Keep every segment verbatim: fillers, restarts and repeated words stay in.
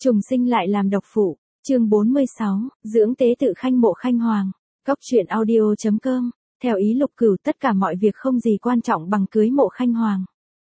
Trùng sinh lại làm độc phụ, chương bốn mươi sáu, dưỡng tế tự khanh Mộ Khanh Hoàng. Góc truyện audio chấm com. Theo ý Lục Cửu, tất cả mọi việc không gì quan trọng bằng cưới Mộ Khanh Hoàng.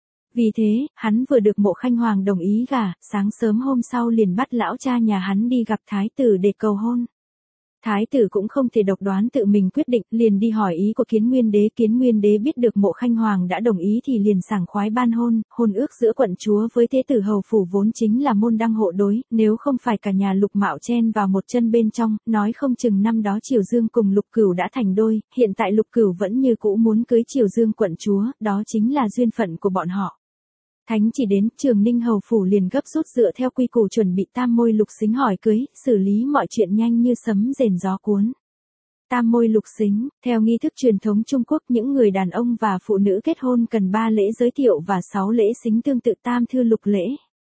Vì thế, hắn vừa được Mộ Khanh Hoàng đồng ý gả, sáng sớm hôm sau liền bắt lão cha nhà hắn đi gặp thái tử để cầu hôn. Thái tử cũng không thể độc đoán tự mình quyết định, liền đi hỏi ý của Kiến Nguyên Đế. Kiến Nguyên Đế biết được Mộ Khanh Hoàng đã đồng ý thì liền sảng khoái ban hôn. Hôn ước giữa quận chúa với thế tử hầu phủ vốn chính là môn đăng hộ đối, nếu không phải cả nhà Lục Mạo chen vào một chân bên trong, nói không chừng năm đó Triều Dương cùng Lục Cửu đã thành đôi. Hiện tại Lục Cửu vẫn như cũ muốn cưới Triều Dương quận chúa, đó chính là duyên phận của bọn họ. Thánh chỉ đến, Trường Ninh hầu phủ liền gấp rút dựa theo quy củ chuẩn bị tam môi lục xính hỏi cưới, xử lý mọi chuyện nhanh như sấm rền gió cuốn. Tam môi lục xính, theo nghi thức truyền thống Trung Quốc, những người đàn ông và phụ nữ kết hôn cần ba lễ giới thiệu và sáu lễ xính tương tự tam thư lục lễ.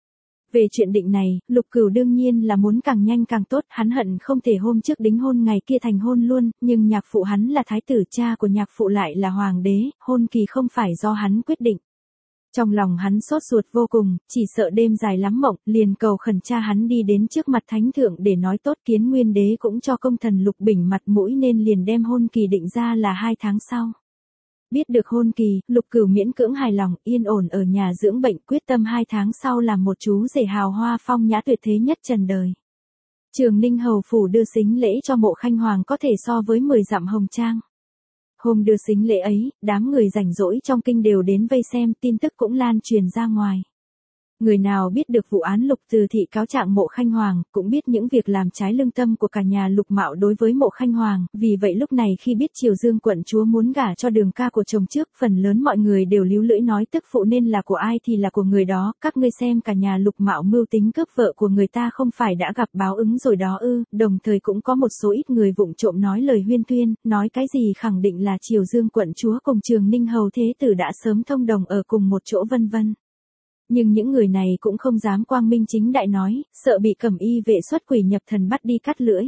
Về chuyện định này, Lục Cửu đương nhiên là muốn càng nhanh càng tốt, hắn hận không thể hôm trước đính hôn ngày kia thành hôn luôn, nhưng nhạc phụ hắn là thái tử, cha của nhạc phụ lại là hoàng đế, hôn kỳ không phải do hắn quyết định. Trong lòng hắn sốt ruột vô cùng, chỉ sợ đêm dài lắm mộng, liền cầu khẩn cha hắn đi đến trước mặt thánh thượng để nói tốt. Kiến Nguyên Đế cũng cho công thần Lục Bình mặt mũi nên liền đem hôn kỳ định ra là hai tháng sau. Biết được hôn kỳ, Lục Cửu miễn cưỡng hài lòng, yên ổn ở nhà dưỡng bệnh, quyết tâm hai tháng sau làm một chú rể hào hoa phong nhã tuyệt thế nhất trần đời. Trường Ninh hầu phủ đưa sính lễ cho Mộ Khanh Hoàng có thể so với mười dặm hồng trang. Hôm đưa sính lễ ấy, đám người rảnh rỗi trong kinh đều đến vây xem, tin tức cũng lan truyền ra ngoài. Người nào biết được vụ án Lục Từ Thị cáo trạng Mộ Khanh Hoàng, cũng biết những việc làm trái lương tâm của cả nhà Lục Mạo đối với Mộ Khanh Hoàng, vì vậy lúc này khi biết Triều Dương quận chúa muốn gả cho Đường ca của chồng trước, phần lớn mọi người đều líu lưỡi nói tức phụ nên là của ai thì là của người đó, các ngươi xem cả nhà Lục Mạo mưu tính cướp vợ của người ta không phải đã gặp báo ứng rồi đó ư. Đồng thời cũng có một số ít người vụng trộm nói lời huyên thuyên, nói cái gì khẳng định là Triều Dương quận chúa cùng Trường Ninh hầu thế tử đã sớm thông đồng ở cùng một chỗ vân vân. Nhưng những người này cũng không dám quang minh chính đại nói, sợ bị cẩm y vệ xuất quỷ nhập thần bắt đi cắt lưỡi.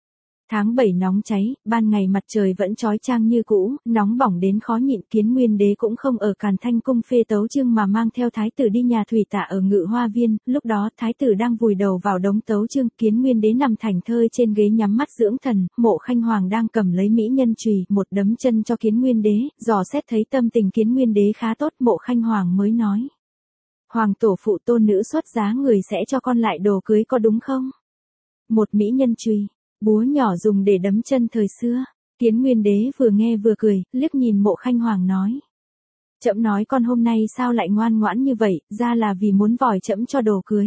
Tháng bảy nóng cháy, ban ngày mặt trời vẫn chói chang như cũ, nóng bỏng đến khó nhịn. Kiến Nguyên Đế cũng không ở Càn Thanh cung phê tấu chương mà mang theo thái tử đi nhà thủy tạ ở Ngự Hoa Viên. Lúc đó thái tử đang vùi đầu vào đống tấu chương, Kiến Nguyên Đế nằm thảnh thơi trên ghế nhắm mắt dưỡng thần, Mộ Khanh Hoàng đang cầm lấy mỹ nhân chùy, một đấm chân cho Kiến Nguyên Đế. Dò xét thấy tâm tình Kiến Nguyên Đế khá tốt, Mộ Khanh Hoàng mới nói: Hoàng tổ phụ tôn nữ xuất giá người sẽ cho con lại đồ cưới có đúng không? Một mỹ nhân chùy, búa nhỏ dùng để đấm chân thời xưa. Kiến Nguyên Đế vừa nghe vừa cười, liếc nhìn Mộ Khanh Hoàng nói: Trẫm nói con hôm nay sao lại ngoan ngoãn như vậy, ra là vì muốn vòi trẫm cho đồ cưới.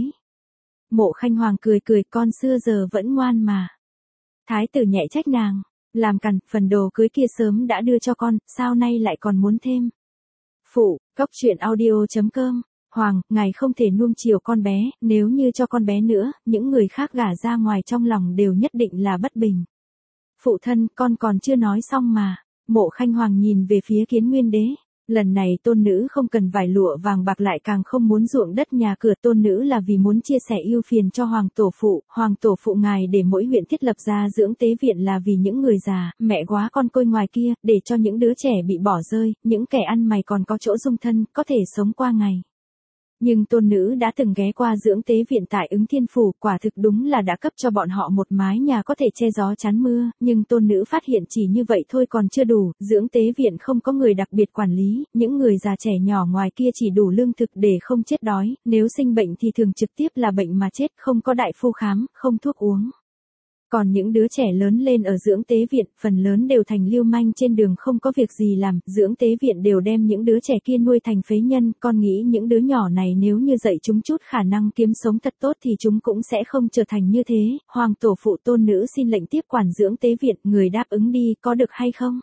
Mộ Khanh Hoàng cười cười, con xưa giờ vẫn ngoan mà. Thái tử nhẹ trách nàng, làm cằn, phần đồ cưới kia sớm đã đưa cho con, sao nay lại còn muốn thêm? Phụ, góc truyện audio chấm com. Hoàng, ngài không thể nuông chiều con bé, nếu như cho con bé nữa, những người khác gả ra ngoài trong lòng đều nhất định là bất bình. Phụ thân, con còn chưa nói xong mà. Mộ Khanh Hoàng nhìn về phía Kiến Nguyên Đế. Lần này tôn nữ không cần vải lụa vàng bạc, lại càng không muốn ruộng đất nhà cửa, tôn nữ là vì muốn chia sẻ ưu phiền cho Hoàng tổ phụ. Hoàng tổ phụ ngài để mỗi huyện thiết lập ra dưỡng tế viện là vì những người già, mẹ quá con côi ngoài kia, để cho những đứa trẻ bị bỏ rơi, những kẻ ăn mày còn có chỗ dung thân, có thể sống qua ngày. Nhưng tôn nữ đã từng ghé qua dưỡng tế viện tại Ứng Thiên Phủ, quả thực đúng là đã cấp cho bọn họ một mái nhà có thể che gió chắn mưa, nhưng tôn nữ phát hiện chỉ như vậy thôi còn chưa đủ, dưỡng tế viện không có người đặc biệt quản lý, những người già trẻ nhỏ ngoài kia chỉ đủ lương thực để không chết đói, nếu sinh bệnh thì thường trực tiếp là bệnh mà chết, không có đại phu khám, không thuốc uống. Còn những đứa trẻ lớn lên ở dưỡng tế viện, phần lớn đều thành lưu manh trên đường không có việc gì làm, dưỡng tế viện đều đem những đứa trẻ kia nuôi thành phế nhân, con nghĩ những đứa nhỏ này nếu như dạy chúng chút khả năng kiếm sống thật tốt thì chúng cũng sẽ không trở thành như thế. Hoàng tổ phụ tôn nữ xin lệnh tiếp quản dưỡng tế viện, người đáp ứng đi, có được hay không?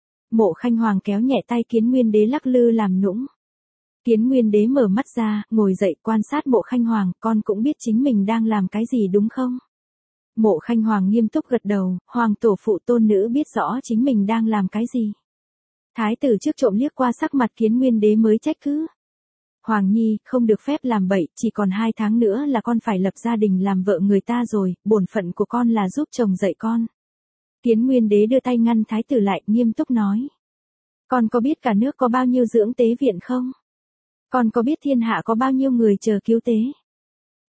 Mộ Khanh Hoàng kéo nhẹ tay Kiến Nguyên Đế lắc lư làm nũng. Kiến Nguyên Đế mở mắt ra, ngồi dậy quan sát Mộ Khanh Hoàng, con cũng biết chính mình đang làm cái gì đúng không? Mộ Khanh Hoàng nghiêm túc gật đầu, Hoàng tổ phụ tôn nữ biết rõ chính mình đang làm cái gì. Thái tử trước trộm liếc qua sắc mặt Kiến Nguyên Đế mới trách cứ. Hoàng nhi, không được phép làm bậy, chỉ còn hai tháng nữa là con phải lập gia đình làm vợ người ta rồi, bổn phận của con là giúp chồng dạy con. Kiến Nguyên Đế đưa tay ngăn thái tử lại, nghiêm túc nói: Con có biết cả nước có bao nhiêu dưỡng tế viện không? Con có biết thiên hạ có bao nhiêu người chờ cứu tế?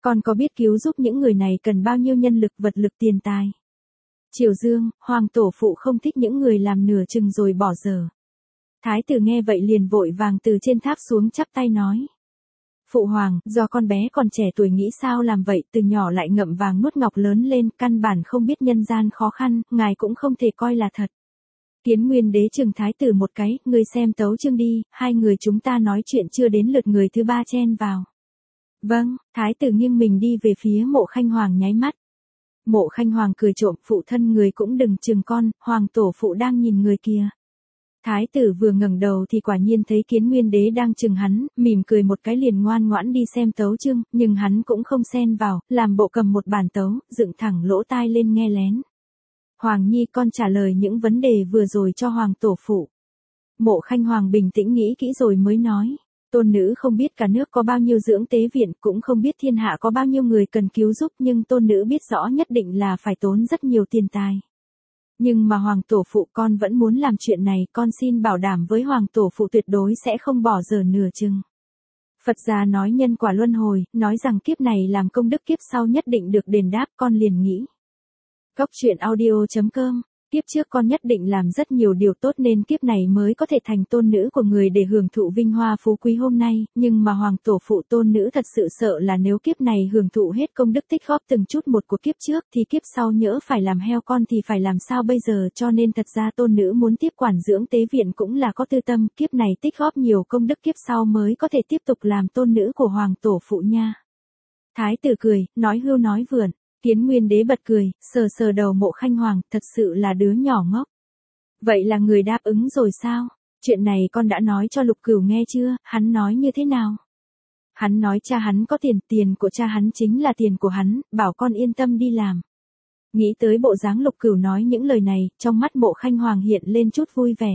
Con có biết cứu giúp những người này cần bao nhiêu nhân lực, vật lực, tiền tài? Triều Dương, hoàng tổ phụ không thích những người làm nửa chừng rồi bỏ dở. Thái tử nghe vậy liền vội vàng từ trên tháp xuống chắp tay nói. Phụ hoàng, do con bé còn trẻ tuổi nghĩ sao làm vậy, từ nhỏ lại ngậm vàng nuốt ngọc lớn lên, căn bản không biết nhân gian khó khăn, ngài cũng không thể coi là thật. Kiến Nguyên đế chừng thái tử một cái, ngươi xem tấu chương đi, hai người chúng ta nói chuyện chưa đến lượt người thứ ba chen vào. Vâng, thái tử nghiêng mình đi về phía Mộ Khanh Hoàng nháy mắt. Mộ Khanh Hoàng cười trộm, phụ thân người cũng đừng chừng con, hoàng tổ phụ đang nhìn người kia. Thái tử vừa ngẩng đầu thì quả nhiên thấy Kiến Nguyên đế đang chừng hắn, mỉm cười một cái liền ngoan ngoãn đi xem tấu chương, nhưng hắn cũng không xen vào, làm bộ cầm một bản tấu, dựng thẳng lỗ tai lên nghe lén. Hoàng nhi, con trả lời những vấn đề vừa rồi cho hoàng tổ phụ. Mộ Khanh Hoàng bình tĩnh nghĩ kỹ rồi mới nói. Tôn nữ không biết cả nước có bao nhiêu dưỡng tế viện, cũng không biết thiên hạ có bao nhiêu người cần cứu giúp, nhưng tôn nữ biết rõ nhất định là phải tốn rất nhiều tiền tài. Nhưng mà hoàng tổ phụ, con vẫn muốn làm chuyện này, con xin bảo đảm với hoàng tổ phụ tuyệt đối sẽ không bỏ dở nửa chừng. Phật gia nói nhân quả luân hồi, nói rằng kiếp này làm công đức kiếp sau nhất định được đền đáp, con liền nghĩ. Góc truyện audio chấm com. Kiếp trước con nhất định làm rất nhiều điều tốt nên kiếp này mới có thể thành tôn nữ của người để hưởng thụ vinh hoa phú quý hôm nay, nhưng mà hoàng tổ phụ tôn nữ thật sự sợ là nếu kiếp này hưởng thụ hết công đức tích góp từng chút một của kiếp trước thì kiếp sau nhỡ phải làm heo con thì phải làm sao bây giờ, cho nên thật ra tôn nữ muốn tiếp quản dưỡng tế viện cũng là có tư tâm, kiếp này tích góp nhiều công đức kiếp sau mới có thể tiếp tục làm tôn nữ của hoàng tổ phụ nha. Thái tử cười, nói hưu nói vượn. Kiến Nguyên đế bật cười, sờ sờ đầu Mộ Khanh Hoàng, thật sự là đứa nhỏ ngốc. Vậy là người đáp ứng rồi sao? Chuyện này con đã nói cho Lục Cửu nghe chưa, hắn nói như thế nào? Hắn nói cha hắn có tiền, tiền của cha hắn chính là tiền của hắn, bảo con yên tâm đi làm. Nghĩ tới bộ dáng Lục Cửu nói những lời này, trong mắt Mộ Khanh Hoàng hiện lên chút vui vẻ.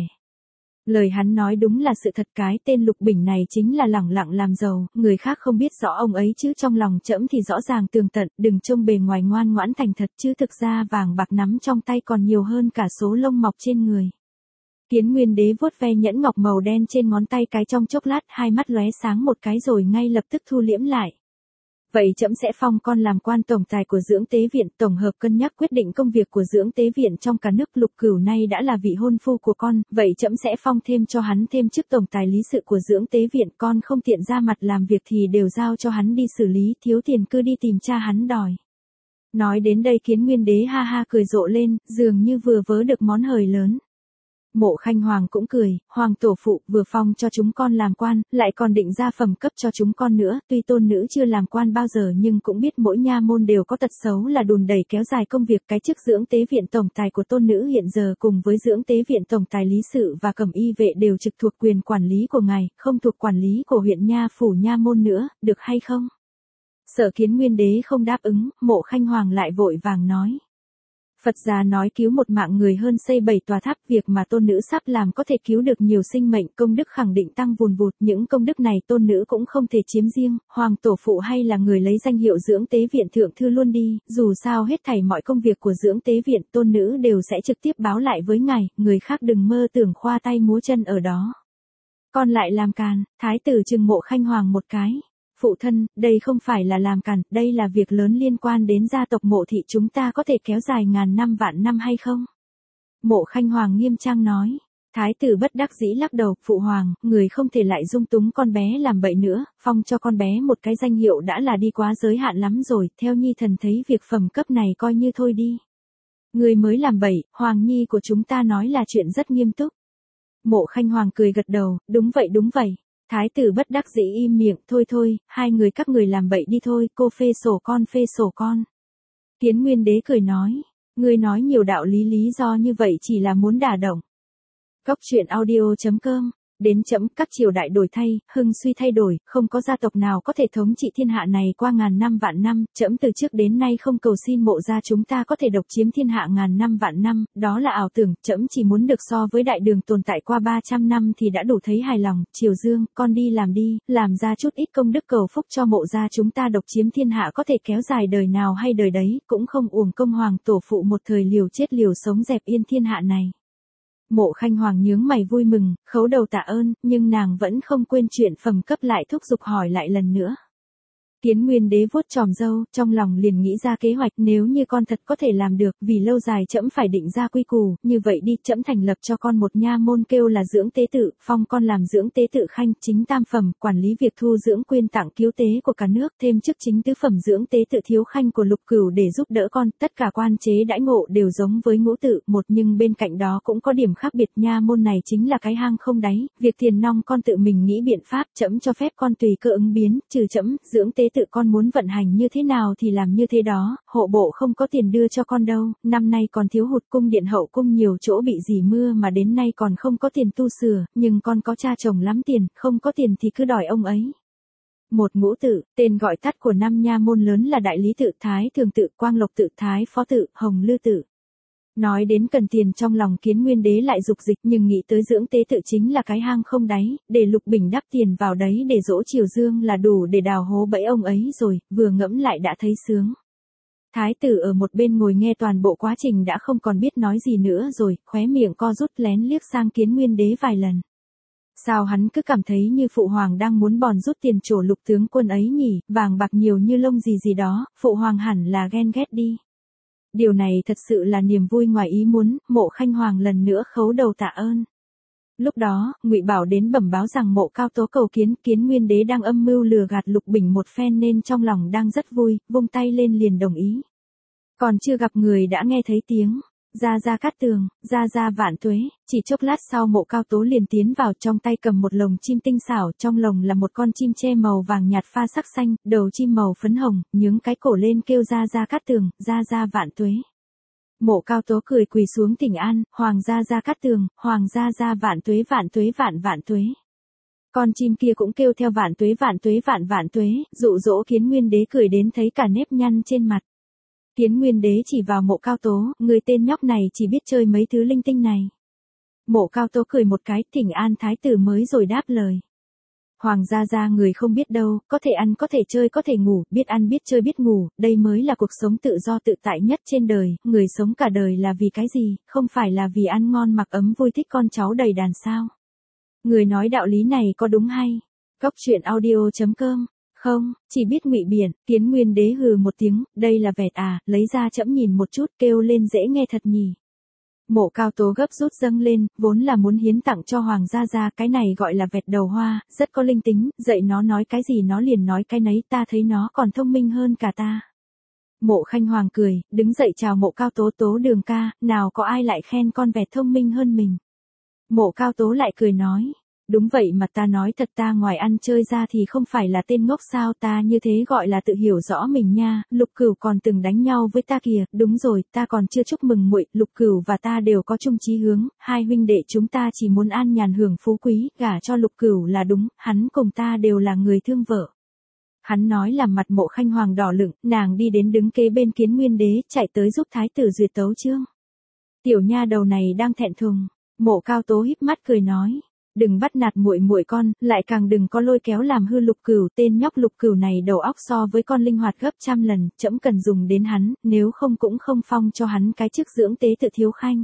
Lời hắn nói đúng là sự thật, cái tên Lục Bình này chính là lẳng lặng làm giàu, người khác không biết rõ ông ấy chứ trong lòng trẫm thì rõ ràng tường tận, đừng trông bề ngoài ngoan ngoãn thành thật chứ thực ra vàng bạc nắm trong tay còn nhiều hơn cả số lông mọc trên người. Kiến Nguyên đế vuốt ve nhẫn ngọc màu đen trên ngón tay cái trong chốc lát, hai mắt lóe sáng một cái rồi ngay lập tức thu liễm lại. Vậy trẫm sẽ phong con làm quan tổng tài của dưỡng tế viện, tổng hợp cân nhắc quyết định công việc của dưỡng tế viện trong cả nước. Lục Cửu nay đã là vị hôn phu của con, vậy trẫm sẽ phong thêm cho hắn thêm chức tổng tài lý sự của dưỡng tế viện, con không tiện ra mặt làm việc thì đều giao cho hắn đi xử lý, thiếu tiền cứ đi tìm cha hắn đòi. Nói đến đây Kiến Nguyên đế ha ha cười rộ lên, dường như vừa vớ được món hời lớn. Mộ Khanh Hoàng cũng cười, hoàng tổ phụ vừa phong cho chúng con làm quan, lại còn định ra phẩm cấp cho chúng con nữa, tuy tôn nữ chưa làm quan bao giờ nhưng cũng biết mỗi nha môn đều có tật xấu là đùn đẩy kéo dài công việc. Cái chức dưỡng tế viện tổng tài của tôn nữ hiện giờ cùng với dưỡng tế viện tổng tài lý sự và cẩm y vệ đều trực thuộc quyền quản lý của ngài, không thuộc quản lý của huyện nha phủ nha môn nữa, được hay không? Sợ Kiến Nguyên đế không đáp ứng, Mộ Khanh Hoàng lại vội vàng nói. Phật gia nói cứu một mạng người hơn xây bảy tòa tháp, việc mà tôn nữ sắp làm có thể cứu được nhiều sinh mệnh, công đức khẳng định tăng vùn vụt, những công đức này tôn nữ cũng không thể chiếm riêng, hoàng tổ phụ hay là người lấy danh hiệu dưỡng tế viện thượng thư luôn đi, dù sao hết thảy mọi công việc của dưỡng tế viện tôn nữ đều sẽ trực tiếp báo lại với ngài, người khác đừng mơ tưởng khoa tay múa chân ở đó. Con lại làm càn, thái tử trừng Mộ Khanh Hoàng một cái. Phụ thân, đây không phải là làm càn, đây là việc lớn liên quan đến gia tộc Mộ thị chúng ta có thể kéo dài ngàn năm vạn năm hay không? Mộ Khanh Hoàng nghiêm trang nói. Thái tử bất đắc dĩ lắc đầu, phụ hoàng, người không thể lại dung túng con bé làm bậy nữa, phong cho con bé một cái danh hiệu đã là đi quá giới hạn lắm rồi, theo nhi thần thấy việc phẩm cấp này coi như thôi đi. Người mới làm bậy, hoàng nhi của chúng ta nói là chuyện rất nghiêm túc. Mộ Khanh Hoàng cười gật đầu, đúng vậy đúng vậy. Thái tử bất đắc dĩ im miệng, thôi thôi, hai người các người làm bậy đi thôi, cô phê sổ con phê sổ con. Kiến Nguyên đế cười nói, ngươi nói nhiều đạo lý lý do như vậy chỉ là muốn đả động. Góc truyện audio chấm com. Đến chấm, các triều đại đổi thay, hưng suy thay đổi, không có gia tộc nào có thể thống trị thiên hạ này qua ngàn năm vạn năm, chấm từ trước đến nay không cầu xin Mộ gia chúng ta có thể độc chiếm thiên hạ ngàn năm vạn năm, đó là ảo tưởng, chấm chỉ muốn được so với đại đường tồn tại qua ba trăm năm thì đã đủ thấy hài lòng. Triều Dương, con đi làm đi, làm ra chút ít công đức cầu phúc cho Mộ gia chúng ta độc chiếm thiên hạ có thể kéo dài đời nào hay đời đấy, cũng không uổng công hoàng tổ phụ một thời liều chết liều sống dẹp yên thiên hạ này. Mộ Khanh Hoàng nhướng mày vui mừng, khấu đầu tạ ơn, nhưng nàng vẫn không quên chuyện phẩm cấp lại thúc giục hỏi lại lần nữa. Kiến Nguyên Đế vuốt chòm râu, trong lòng liền nghĩ ra kế hoạch, nếu như con thật có thể làm được, vì lâu dài trẫm phải định ra quy củ, như vậy đi, trẫm thành lập cho con một nha môn kêu là dưỡng tế tự, phong con làm dưỡng tế tự khanh, chính tam phẩm, quản lý việc thu dưỡng quyên tặng cứu tế của cả nước, thêm chức chính tứ phẩm dưỡng tế tự thiếu khanh của Lục Cửu để giúp đỡ con, tất cả quan chế đãi ngộ đều giống với ngũ tự, một nhưng bên cạnh đó cũng có điểm khác biệt, nha môn này chính là cái hang không đáy, việc tiền nong con tự mình nghĩ biện pháp, trẫm cho phép con tùy cơ ứng biến, trừ trẫm, dưỡng tế tự con muốn vận hành như thế nào thì làm như thế đó, hộ bộ không có tiền đưa cho con đâu, năm nay còn thiếu hụt, cung điện hậu cung nhiều chỗ bị dì mưa mà đến nay còn không có tiền tu sửa, nhưng con có cha chồng lắm tiền, không có tiền thì cứ đòi ông ấy. Một ngũ tự, tên gọi tắt của năm nha môn lớn là Đại Lý tự, Thái Thường tự, Quang Lộc tự, Thái Phó tự, Hồng Lư tự. Nói đến cần tiền trong lòng Kiến Nguyên Đế lại dục dịch, nhưng nghĩ tới dưỡng tế tự chính là cái hang không đáy, để Lục Bình đắp tiền vào đấy để dỗ Triều Dương là đủ để đào hố bẫy ông ấy rồi, vừa ngẫm lại đã thấy sướng. Thái tử ở một bên ngồi nghe toàn bộ quá trình đã không còn biết nói gì nữa rồi, khóe miệng co rút lén liếc sang Kiến Nguyên Đế vài lần. Sao hắn cứ cảm thấy như phụ hoàng đang muốn bòn rút tiền trổ Lục tướng quân ấy nhỉ, vàng bạc nhiều như lông gì gì đó, phụ hoàng hẳn là ghen ghét đi. Điều này thật sự là niềm vui ngoài ý muốn, Mộ Khanh Hoàng lần nữa khấu đầu tạ ơn. Lúc đó, Ngụy Bảo đến bẩm báo rằng Mộ Cao Tố cầu kiến, Kiến Nguyên Đế đang âm mưu lừa gạt Lục Bình một phen nên trong lòng đang rất vui, vung tay lên liền đồng ý. Còn chưa gặp người đã nghe thấy tiếng, Gia Gia Cát Tường, Gia Gia vạn tuế, chỉ chốc lát sau Mộ Cao Tố liền tiến vào, trong tay cầm một lồng chim tinh xảo, trong lồng là một con chim tre màu vàng nhạt pha sắc xanh, đầu chim màu phấn hồng, nhướng cái cổ lên kêu Gia Gia Cát Tường, Gia Gia vạn tuế. Mộ Cao Tố cười quỳ xuống thỉnh an, Hoàng Gia Gia Cát Tường, Hoàng Gia Gia vạn tuế vạn tuế vạn vạn tuế. Con chim kia cũng kêu theo vạn tuế vạn tuế vạn vạn tuế, dụ dỗ Kiến Nguyên Đế cười đến thấy cả nếp nhăn trên mặt. Kiến Nguyên Đế chỉ vào Mộ Cao Tố, người tên nhóc này chỉ biết chơi mấy thứ linh tinh này. Mộ Cao Tố cười một cái, thỉnh an thái tử mới rồi đáp lời. Hoàng gia gia người không biết đâu, có thể ăn có thể chơi có thể ngủ, biết ăn biết chơi biết ngủ, đây mới là cuộc sống tự do tự tại nhất trên đời, người sống cả đời là vì cái gì, không phải là vì ăn ngon mặc ấm vui thích con cháu đầy đàn sao. Người nói đạo lý này có đúng hay? Góc truyện audio chấm com. Không, chỉ biết ngụy biện, Kiến Nguyên Đế hừ một tiếng, đây là vẹt à, lấy ra trẫm nhìn một chút, kêu lên dễ nghe thật nhỉ. Mộ Cao Tố gấp rút dâng lên, vốn là muốn hiến tặng cho Hoàng gia gia, cái này gọi là vẹt đầu hoa, rất có linh tính, dạy nó nói cái gì nó liền nói cái nấy, ta thấy nó còn thông minh hơn cả ta. Mộ Khanh Hoàng cười, đứng dậy chào Mộ Cao Tố, Tố đường ca, nào có ai lại khen con vẹt thông minh hơn mình. Mộ Cao Tố lại cười nói. Đúng vậy mà ta nói thật, ta ngoài ăn chơi ra thì không phải là tên ngốc sao, ta như thế gọi là tự hiểu rõ mình nha, Lục Cửu còn từng đánh nhau với ta kìa, đúng rồi, ta còn chưa chúc mừng muội, Lục Cửu và ta đều có chung chí hướng, hai huynh đệ chúng ta chỉ muốn an nhàn hưởng phú quý, gả cho Lục Cửu là đúng, hắn cùng ta đều là người thương vợ. Hắn nói làm mặt Mộ Khanh Hoàng đỏ lửng, nàng đi đến đứng kế bên Kiến Nguyên Đế, chạy tới giúp thái tử duyệt tấu chương. Tiểu nha đầu này đang thẹn thùng, Mộ Cao Tố híp mắt cười nói. Đừng bắt nạt muội muội con, lại càng đừng có lôi kéo làm hư Lục Cửu, tên nhóc Lục Cửu này đầu óc so với con linh hoạt gấp trăm lần, trẫm cần dùng đến hắn, nếu không cũng không phong cho hắn cái chức dưỡng tế tự thiếu khanh.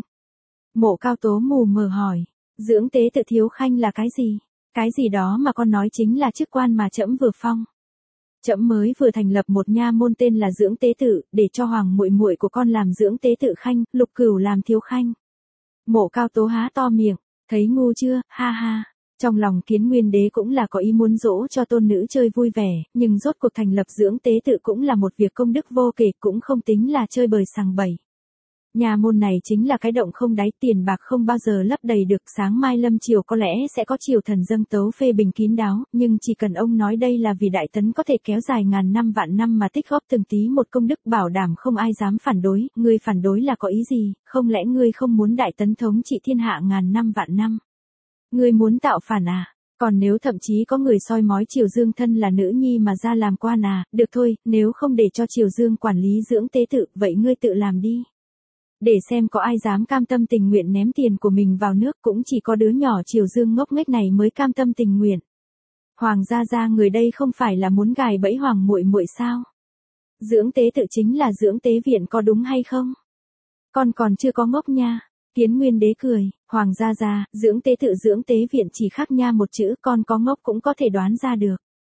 Mộ Cao Tố mù mờ hỏi, dưỡng tế tự thiếu khanh là cái gì? Cái gì đó mà con nói chính là chức quan mà trẫm vừa phong. Trẫm mới vừa thành lập một nha môn tên là dưỡng tế tự, để cho hoàng muội muội của con làm dưỡng tế tự khanh, Lục Cửu làm thiếu khanh. Mộ Cao Tố há to miệng. Thấy ngu chưa, ha ha. Trong lòng Kiến Nguyên Đế cũng là có ý muốn dỗ cho tôn nữ chơi vui vẻ, nhưng rốt cuộc thành lập dưỡng tế tự cũng là một việc công đức vô kể, cũng không tính là chơi bời sằng bậy. Nhà môn này chính là cái động không đáy, tiền bạc không bao giờ lấp đầy được, sáng mai lâm triều có lẽ sẽ có triều thần dâng tấu phê bình kín đáo, nhưng chỉ cần ông nói đây là vì đại tấn có thể kéo dài ngàn năm vạn năm mà tích góp từng tí một công đức, bảo đảm không ai dám phản đối, ngươi phản đối là có ý gì, không lẽ ngươi không muốn đại tấn thống trị thiên hạ ngàn năm vạn năm? Ngươi muốn tạo phản à? Còn nếu thậm chí có người soi mói Triều Dương thân là nữ nhi mà ra làm quan à, được thôi, nếu không để cho Triều Dương quản lý dưỡng tế tự, vậy ngươi tự làm đi. Để xem có ai dám cam tâm tình nguyện ném tiền của mình vào nước, cũng chỉ có đứa nhỏ Triều Dương ngốc nghếch này mới cam tâm tình nguyện. Hoàng gia gia người đây không phải là muốn gài bẫy hoàng muội muội sao? Dưỡng tế tự chính là dưỡng tế viện có đúng hay không? Con còn chưa có ngốc nha. Kiến Nguyên Đế cười, Hoàng gia gia, dưỡng tế tự dưỡng tế viện chỉ khác nha một chữ, con có ngốc cũng có thể đoán ra được.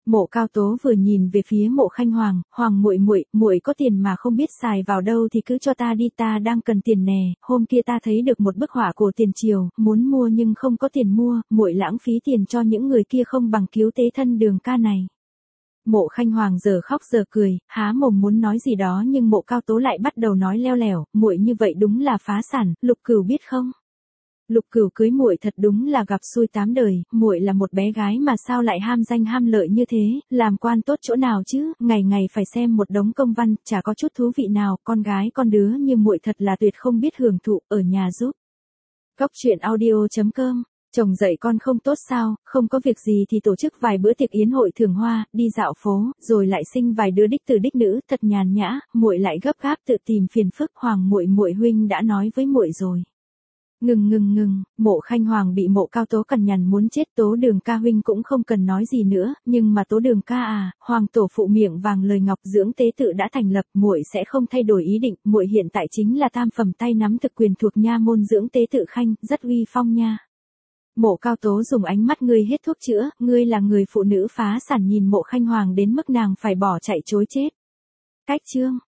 Mộ Cao Tố vừa nhìn về phía Mộ Khanh Hoàng, "Hoàng muội muội, muội có tiền mà không biết xài vào đâu thì cứ cho ta đi, ta đang cần tiền nè, hôm kia ta thấy được một bức họa cổ tiền triều, muốn mua nhưng không có tiền mua, muội lãng phí tiền cho những người kia không bằng cứu tế thân Đường ca này." Mộ Khanh Hoàng giờ khóc giờ cười, há mồm muốn nói gì đó nhưng Mộ Cao Tố lại bắt đầu nói leo lẻo, "Muội như vậy đúng là phá sản, Lục Cửu biết không? Lục Cửu cưới muội thật đúng là gặp xui tám đời, muội là một bé gái mà sao lại ham danh ham lợi như thế, làm quan tốt chỗ nào chứ, ngày ngày phải xem một đống công văn, chả có chút thú vị nào, con gái con đứa như muội thật là tuyệt không biết hưởng thụ, ở nhà giúp." Góc truyện audio chấm com. Chồng dạy con không tốt sao, không có việc gì thì tổ chức vài bữa tiệc yến hội thưởng hoa, đi dạo phố, rồi lại sinh vài đứa đích tử đích nữ, thật nhàn nhã, muội lại gấp gáp tự tìm phiền phức, Hoàng muội muội huynh đã nói với muội rồi. Ngừng ngừng ngừng, Mộ Khanh Hoàng bị Mộ Cao Tố cằn nhằn muốn chết, Tố Đường ca huynh cũng không cần nói gì nữa, nhưng mà Tố Đường ca à, Hoàng tổ phụ miệng vàng lời ngọc dưỡng tế tự đã thành lập, muội sẽ không thay đổi ý định, muội hiện tại chính là tam phẩm tay nắm thực quyền thuộc nha môn dưỡng tế tự khanh, rất uy phong nha. Mộ Cao Tố dùng ánh mắt ngươi hết thuốc chữa, ngươi là người phụ nữ phá sản nhìn Mộ Khanh Hoàng đến mức nàng phải bỏ chạy chối chết. Cách chương